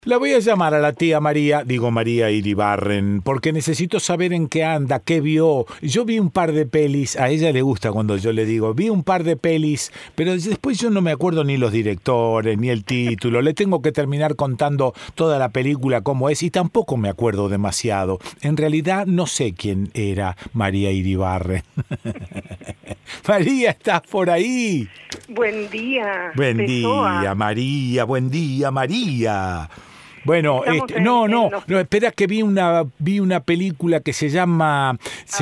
La voy a llamar a la tía María, digo María Iribarren, porque necesito saber en qué anda, qué vio. Yo vi un par de pelis, a ella le gusta cuando yo le digo, vi un par de pelis, pero después yo no me acuerdo ni los directores, ni el título. Le tengo que terminar contando toda la película como es y tampoco me acuerdo demasiado. En realidad no sé quién era María Iribarren. María, ¿estás por ahí? Buen día. Buen Pessoa. día, María, buen día, María. Bueno, Estamos no, los... espera que vi una película que se llama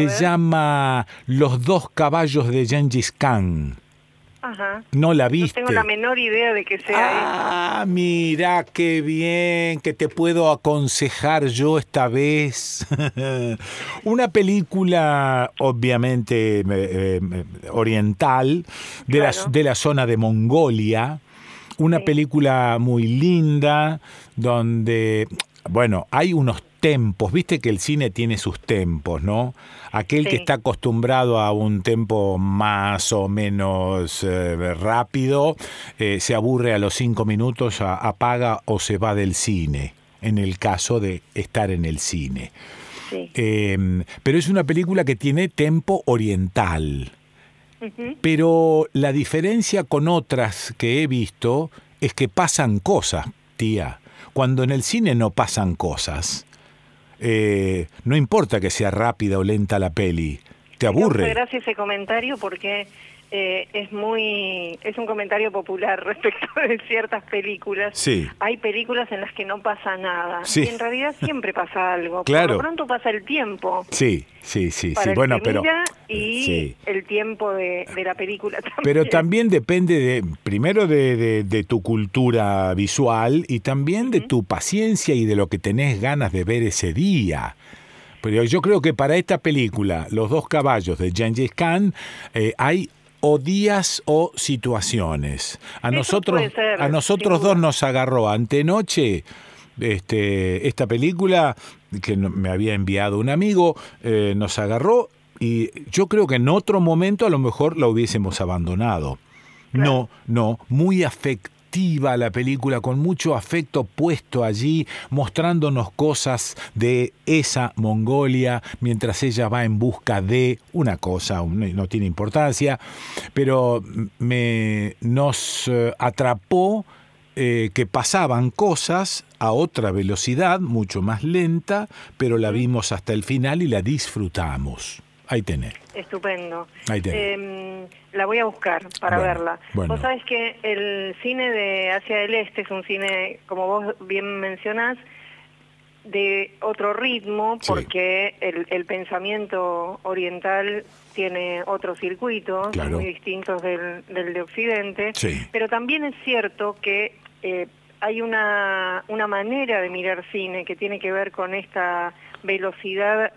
Los dos caballos de Gengis Khan. Ajá. ¿No la No viste? tengo la menor idea de que sea Mira qué bien que te puedo aconsejar yo esta vez. Una película obviamente oriental Claro. de la zona de Mongolia. Una Sí. película muy linda donde, bueno, hay unos tempos, viste que el cine tiene sus tempos, ¿no? Aquel que Sí. está acostumbrado a un tempo más o menos rápido, se aburre a los 5 minutos, apaga o se va del cine, en el caso de estar en el cine. Sí. Pero es una película que tiene tempo oriental. Ujú. Pero la diferencia con otras que he visto es que pasan cosas, tía. Cuando en el cine no pasan cosas, no importa que sea rápida o lenta la peli, te Me causa aburre. gracia ese comentario porque es un comentario popular respecto de ciertas películas. Sí. Hay películas en las que no pasa nada. Sí. Y en realidad siempre pasa algo. Claro. Por lo pronto pasa el tiempo. Sí. Para el Bueno, que pero mira y sí. el tiempo de la película también. Pero también depende primero de tu cultura visual y también de tu paciencia y de lo que tenés ganas de ver ese día. Pero yo creo que para esta película, Los dos caballos de Gengis Khan, hay o días o situaciones. A nosotros sin dos duda. nos agarró antenoche esta película que me había enviado un amigo, nos agarró y yo creo que en otro momento a lo mejor la hubiésemos abandonado. Claro. No, muy afectiva la película, con mucho afecto puesto allí, mostrándonos cosas de esa Mongolia, mientras ella va en busca de una cosa, no tiene importancia, pero nos atrapó que pasaban cosas a otra velocidad, mucho más lenta, pero la vimos hasta el final y la disfrutamos. Ahí tenés. Estupendo. Ahí tenés. La voy a buscar para verla. Bueno. Vos sabés que el cine de Asia del Este es un cine, como vos bien mencionás, de otro ritmo, Sí. porque el pensamiento oriental tiene otros circuitos, Claro. muy distintos del de Occidente, Sí. pero también es cierto que hay una manera de mirar cine que tiene que ver con esta velocidad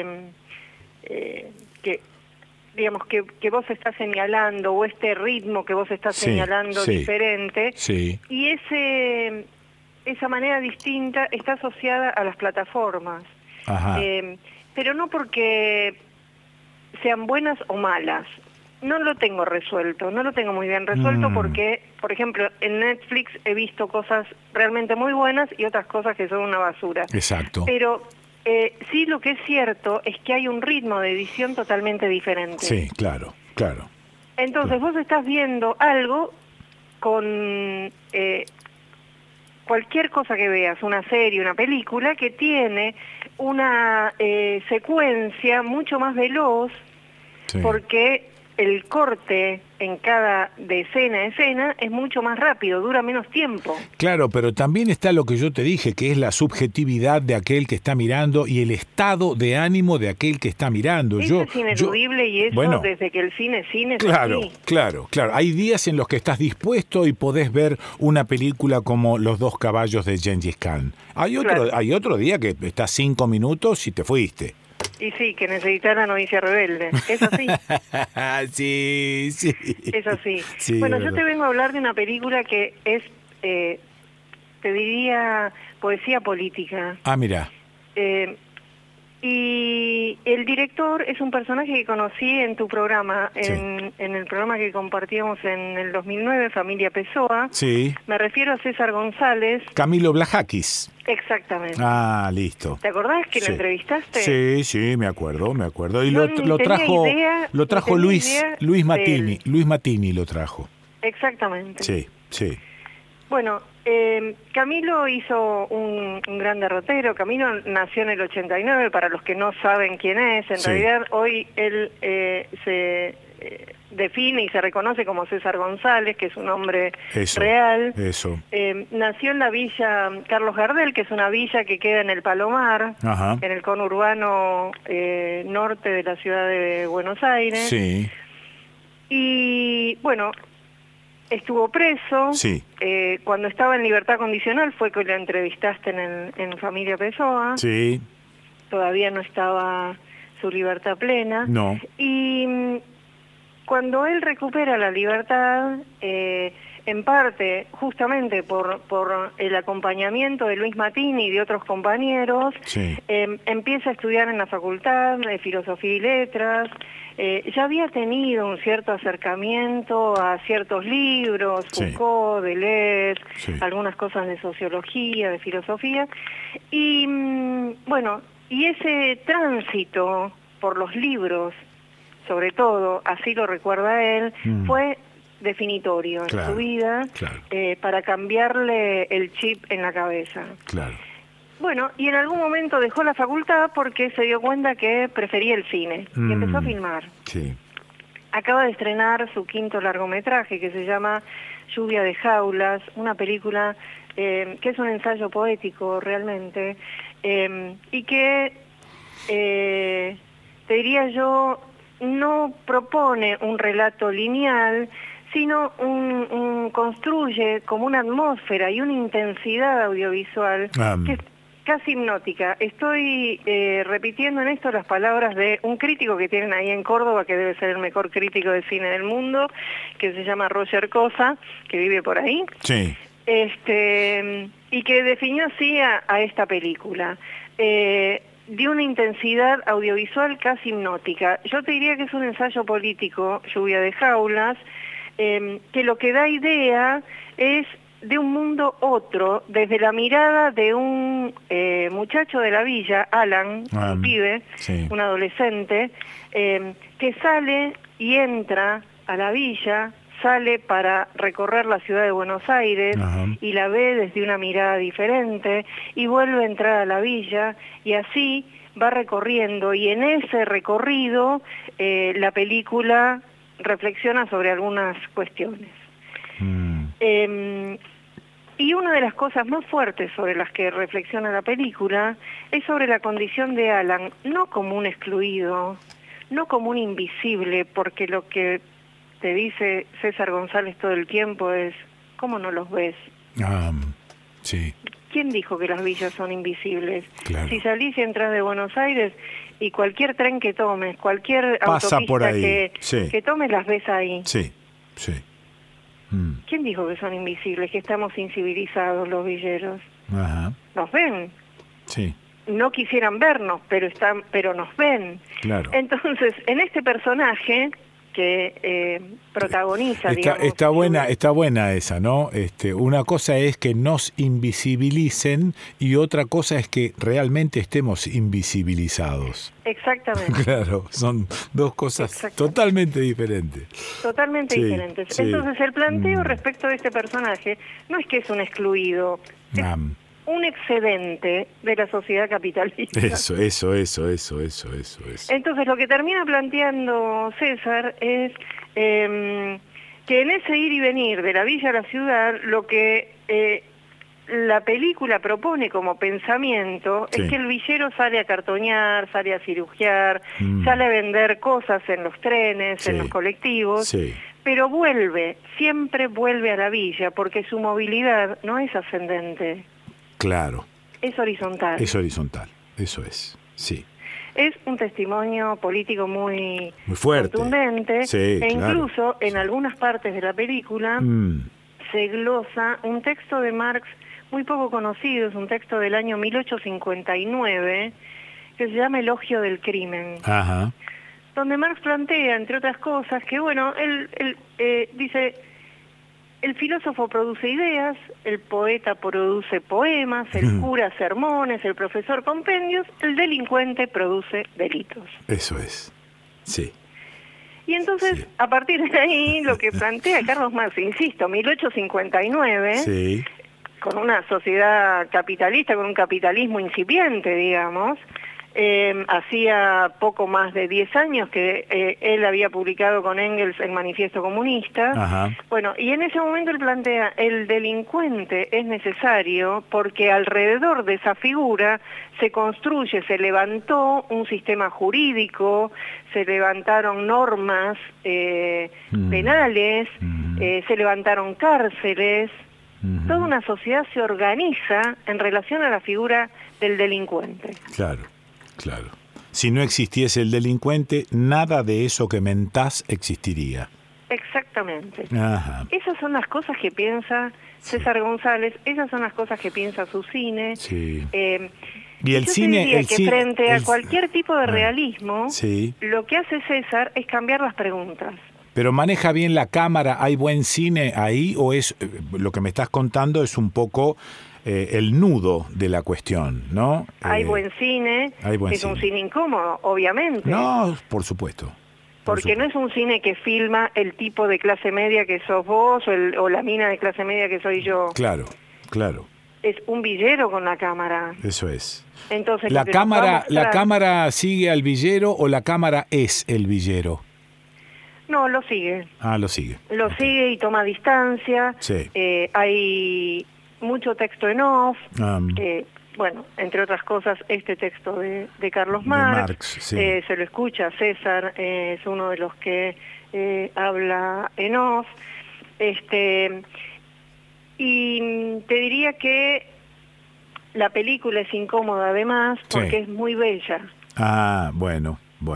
que digamos que vos estás señalando, o este ritmo que vos estás señalando diferente, y esa manera distinta está asociada a las plataformas. Ajá. Pero no porque sean buenas o malas. No lo tengo resuelto, no lo tengo muy bien resuelto porque, por ejemplo, en Netflix he visto cosas realmente muy buenas y otras cosas que son una basura. Exacto. Pero sí, lo que es cierto es que hay un ritmo de edición totalmente diferente. Sí, claro. Entonces vos estás viendo algo con cualquier cosa que veas, una serie, una película, que tiene una secuencia mucho más veloz, porque el corte en cada de escena a escena es mucho más rápido, dura menos tiempo. Claro, pero también está lo que yo te dije, que es la subjetividad de aquel que está mirando y el estado de ánimo de aquel que está mirando. Eso es ineludible y eso desde que el cine es así. Claro. Hay días en los que estás dispuesto y podés ver una película como Los dos caballos de Gengis Khan. Hay otro día que estás 5 minutos y te fuiste. Y sí, que necesitas la novicia rebelde. Es así. Sí. Es así. Sí, bueno, yo te vengo a hablar de una película que es, te diría, poesía política. Mira. Y el director es un personaje que conocí en tu programa, en el programa que compartíamos en el 2009, Familia Pessoa. Sí. Me refiero a César González. Camilo Blajakis. Exactamente. Ah, listo. ¿Te acordás que lo entrevistaste? Sí, sí, me acuerdo. Y Yo lo trajo Luis Matini. Él. Luis Matini lo trajo. Exactamente. Sí, sí. Bueno, Camilo hizo un gran derrotero. Camilo nació en el 89, para los que no saben quién es. En realidad, hoy él se define y se reconoce como César González, que es un nombre real. Nació en la villa Carlos Gardel, que es una villa que queda en el Palomar, en el conurbano norte de la ciudad de Buenos Aires. Sí. Y bueno, estuvo preso. Sí. Cuando estaba en libertad condicional fue que lo entrevistaste en Familia Pessoa. Sí. Todavía no estaba su libertad plena. No. Y cuando él recupera la libertad, en parte justamente por el acompañamiento de Luis Matini y de otros compañeros, empieza a estudiar en la Facultad de Filosofía y Letras. Ya había tenido un cierto acercamiento a ciertos libros, Foucault, Deleuze, algunas cosas de sociología, de filosofía, y bueno, y ese tránsito por los libros, sobre todo, así lo recuerda él, fue definitorio en su vida, para cambiarle el chip en la cabeza. Claro. Bueno, y en algún momento dejó la facultad porque se dio cuenta que prefería el cine y empezó a filmar. Sí. Acaba de estrenar su quinto largometraje que se llama Lluvia de Jaulas, una película que es un ensayo poético realmente, y que, te diría yo, no propone un relato lineal, sino construye como una atmósfera y una intensidad audiovisual que es casi hipnótica. Estoy repitiendo en esto las palabras de un crítico que tienen ahí en Córdoba, que debe ser el mejor crítico de cine del mundo, que se llama Roger Cosa, que vive por ahí. Sí. Y que definió así a esta película. De una intensidad audiovisual casi hipnótica. Yo te diría que es un ensayo político, Lluvia de Jaulas, que lo que da idea es de un mundo otro, desde la mirada de un muchacho de la villa, Alan, un pibe, un adolescente, que sale y entra a la villa, sale para recorrer la ciudad de Buenos Aires y la ve desde una mirada diferente y vuelve a entrar a la villa y así va recorriendo, y en ese recorrido la película reflexiona sobre algunas cuestiones. Y una de las cosas más fuertes sobre las que reflexiona la película es sobre la condición de Alan, no como un excluido, no como un invisible, porque lo que te dice César González todo el tiempo es, ¿cómo no los ves? Sí. ¿Quién dijo que las villas son invisibles? Claro. Si salís y entras de Buenos Aires y cualquier tren que tomes, cualquier pasa autopista por ahí. que tomes, las ves ahí. Sí, sí. ¿Quién dijo que son invisibles, que estamos incivilizados los villeros? Nos ven. Sí. No quisieran vernos, pero nos ven. Claro. Entonces, en este personaje que protagoniza, digamos, está buena esa, ¿no? Una cosa es que nos invisibilicen y otra cosa es que realmente estemos invisibilizados. Exactamente. Claro, son dos cosas totalmente diferentes. Totalmente diferentes. Sí. Entonces, el planteo respecto de este personaje no es que es un excluido, es un excedente de la sociedad capitalista. Eso. Entonces, lo que termina planteando César es que en ese ir y venir de la villa a la ciudad, lo que la película propone como pensamiento es que el villero sale a cartonear, sale a cirugiar, sale a vender cosas en los trenes, en los colectivos, pero siempre vuelve a la villa, porque su movilidad no es ascendente. Claro. Es horizontal. Es horizontal, eso es, sí. Es un testimonio político muy fuerte, contundente, incluso en algunas partes de la película se glosa un texto de Marx muy poco conocido, es un texto del año 1859, que se llama Elogio del crimen. Ajá. Donde Marx plantea, entre otras cosas, que bueno, él dice, el filósofo produce ideas, el poeta produce poemas, el cura sermones, el profesor compendios, el delincuente produce delitos. Eso es, sí. Y entonces, a partir de ahí, lo que plantea Carlos Marx, insisto, 1859, sí, con una sociedad capitalista, con un capitalismo incipiente, digamos, hacía poco más de 10 años que él había publicado con Engels el Manifiesto Comunista. Ajá. Bueno, y en ese momento él plantea, el delincuente es necesario porque alrededor de esa figura se construye, se levantó un sistema jurídico, se levantaron normas penales, se levantaron cárceles. Toda una sociedad se organiza en relación a la figura del delincuente. Claro. Claro. Si no existiese el delincuente, nada de eso que mentás existiría. Exactamente. Ajá. Esas son las cosas que piensa César González, esas son las cosas que piensa su cine. Sí. Y el yo cine... diría el que cine, frente a cualquier tipo de realismo, sí, lo que hace César es cambiar las preguntas. Pero maneja bien la cámara, ¿hay buen cine ahí? ¿O es lo que me estás contando es un poco... el nudo de la cuestión, ¿no? Hay buen cine, es un cine incómodo, obviamente. No, por supuesto. Porque no es un cine que filma el tipo de clase media que sos vos o la mina de clase media que soy yo. Claro, claro. Es un villero con la cámara. Eso es. Entonces, ¿La cámara sigue al villero o la cámara es el villero? No, lo sigue. Ah, lo sigue. Lo sigue y toma distancia. Sí. Hay mucho texto en off, bueno, entre otras cosas, este texto de Carlos Marx, sí. Se lo escucha, César es uno de los que habla en off, y te diría que la película es incómoda además, porque es muy bella. Ah, bueno.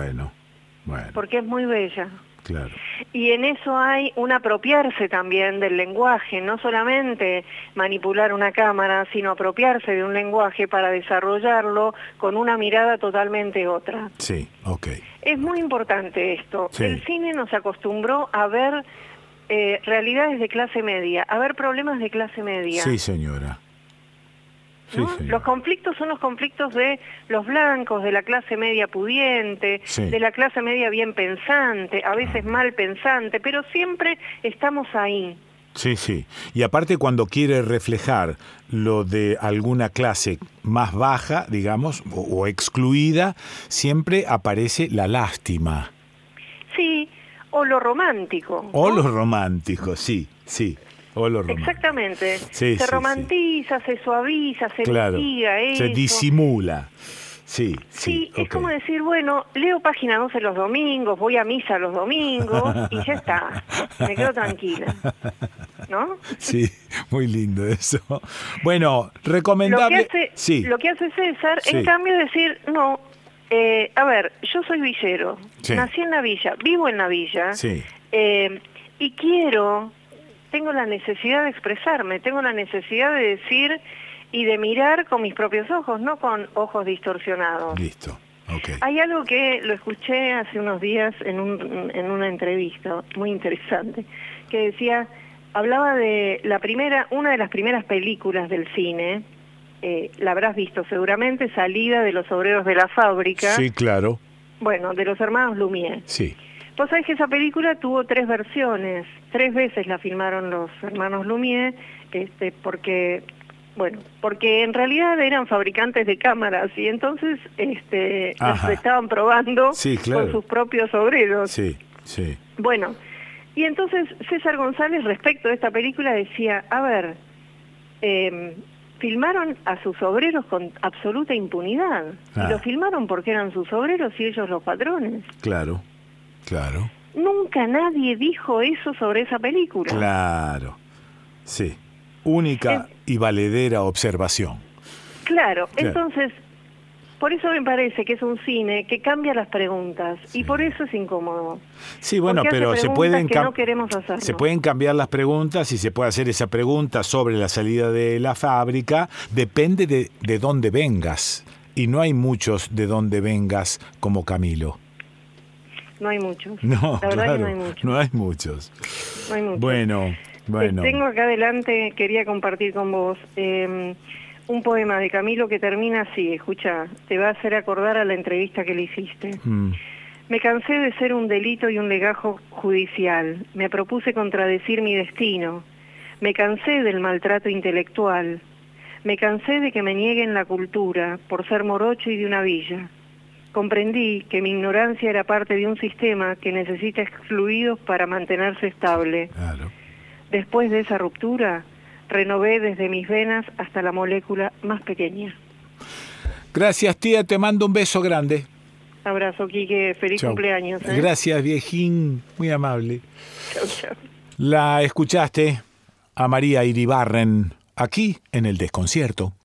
Porque es muy bella. Claro. Y en eso hay un apropiarse también del lenguaje, no solamente manipular una cámara, sino apropiarse de un lenguaje para desarrollarlo con una mirada totalmente otra. Sí, ok. Es muy importante esto. Sí. El cine nos acostumbró a ver realidades de clase media, a ver problemas de clase media. Sí, señora. ¿No? Sí, los conflictos son los conflictos de los blancos, de la clase media pudiente, sí, de la clase media bien pensante, a veces mal pensante, pero siempre estamos ahí. Sí, sí. Y aparte cuando quiere reflejar lo de alguna clase más baja, digamos, o excluida, siempre aparece la lástima. Sí, o lo romántico. O lo romántico, sí, sí. Exactamente. Sí, se romantiza, se suaviza, se mitiga eso. Se disimula. Sí, sí, es como decir, bueno, leo Página 12 los domingos, voy a misa los domingos y ya está, me quedo tranquila, ¿no? Sí, muy lindo eso. Bueno, recomendable... Lo que hace César, en cambio, es decir, no, a ver, yo soy villero, nací en la villa, vivo en la villa, y tengo la necesidad de expresarme, tengo la necesidad de decir y de mirar con mis propios ojos, no con ojos distorsionados. Listo, ok. Hay algo que lo escuché hace unos días en una entrevista muy interesante, que decía, hablaba de una de las primeras películas del cine, la habrás visto seguramente, Salida de los obreros de la fábrica. Sí, claro. Bueno, de los hermanos Lumière. Sí. Vos sabés que esa película tuvo 3 versiones, 3 veces la filmaron los hermanos Lumière, porque en realidad eran fabricantes de cámaras y entonces las estaban probando con sus propios obreros. Sí, sí. Bueno, y entonces César González respecto de esta película decía, a ver, filmaron a sus obreros con absoluta impunidad, y lo filmaron porque eran sus obreros y ellos los patrones. Claro. Claro. Nunca nadie dijo eso sobre esa película. Claro, sí. Única y valedera observación. Claro, entonces, por eso me parece que es un cine que cambia las preguntas y por eso es incómodo. Sí, bueno, pero se pueden se pueden cambiar las preguntas y se puede hacer esa pregunta sobre la salida de la fábrica, depende de dónde vengas. Y no hay muchos de donde vengas como Camilo. No hay muchos. No, la verdad claro, que no hay muchos. no hay muchos. No hay muchos. Bueno. Tengo acá adelante, quería compartir con vos un poema de Camilo que termina así, escucha, te va a hacer acordar a la entrevista que le hiciste. Me cansé de ser un delito y un legajo judicial, me propuse contradecir mi destino, me cansé del maltrato intelectual, me cansé de que me nieguen la cultura por ser morocho y de una villa. Comprendí que mi ignorancia era parte de un sistema que necesita excluidos para mantenerse estable. Claro. Después de esa ruptura, renové desde mis venas hasta la molécula más pequeña. Gracias, tía, te mando un beso grande. Abrazo, Quique, feliz Chau. cumpleaños. Gracias, viejín, muy amable. Chau, chau. La escuchaste a María Iribarren aquí en El Desconcierto.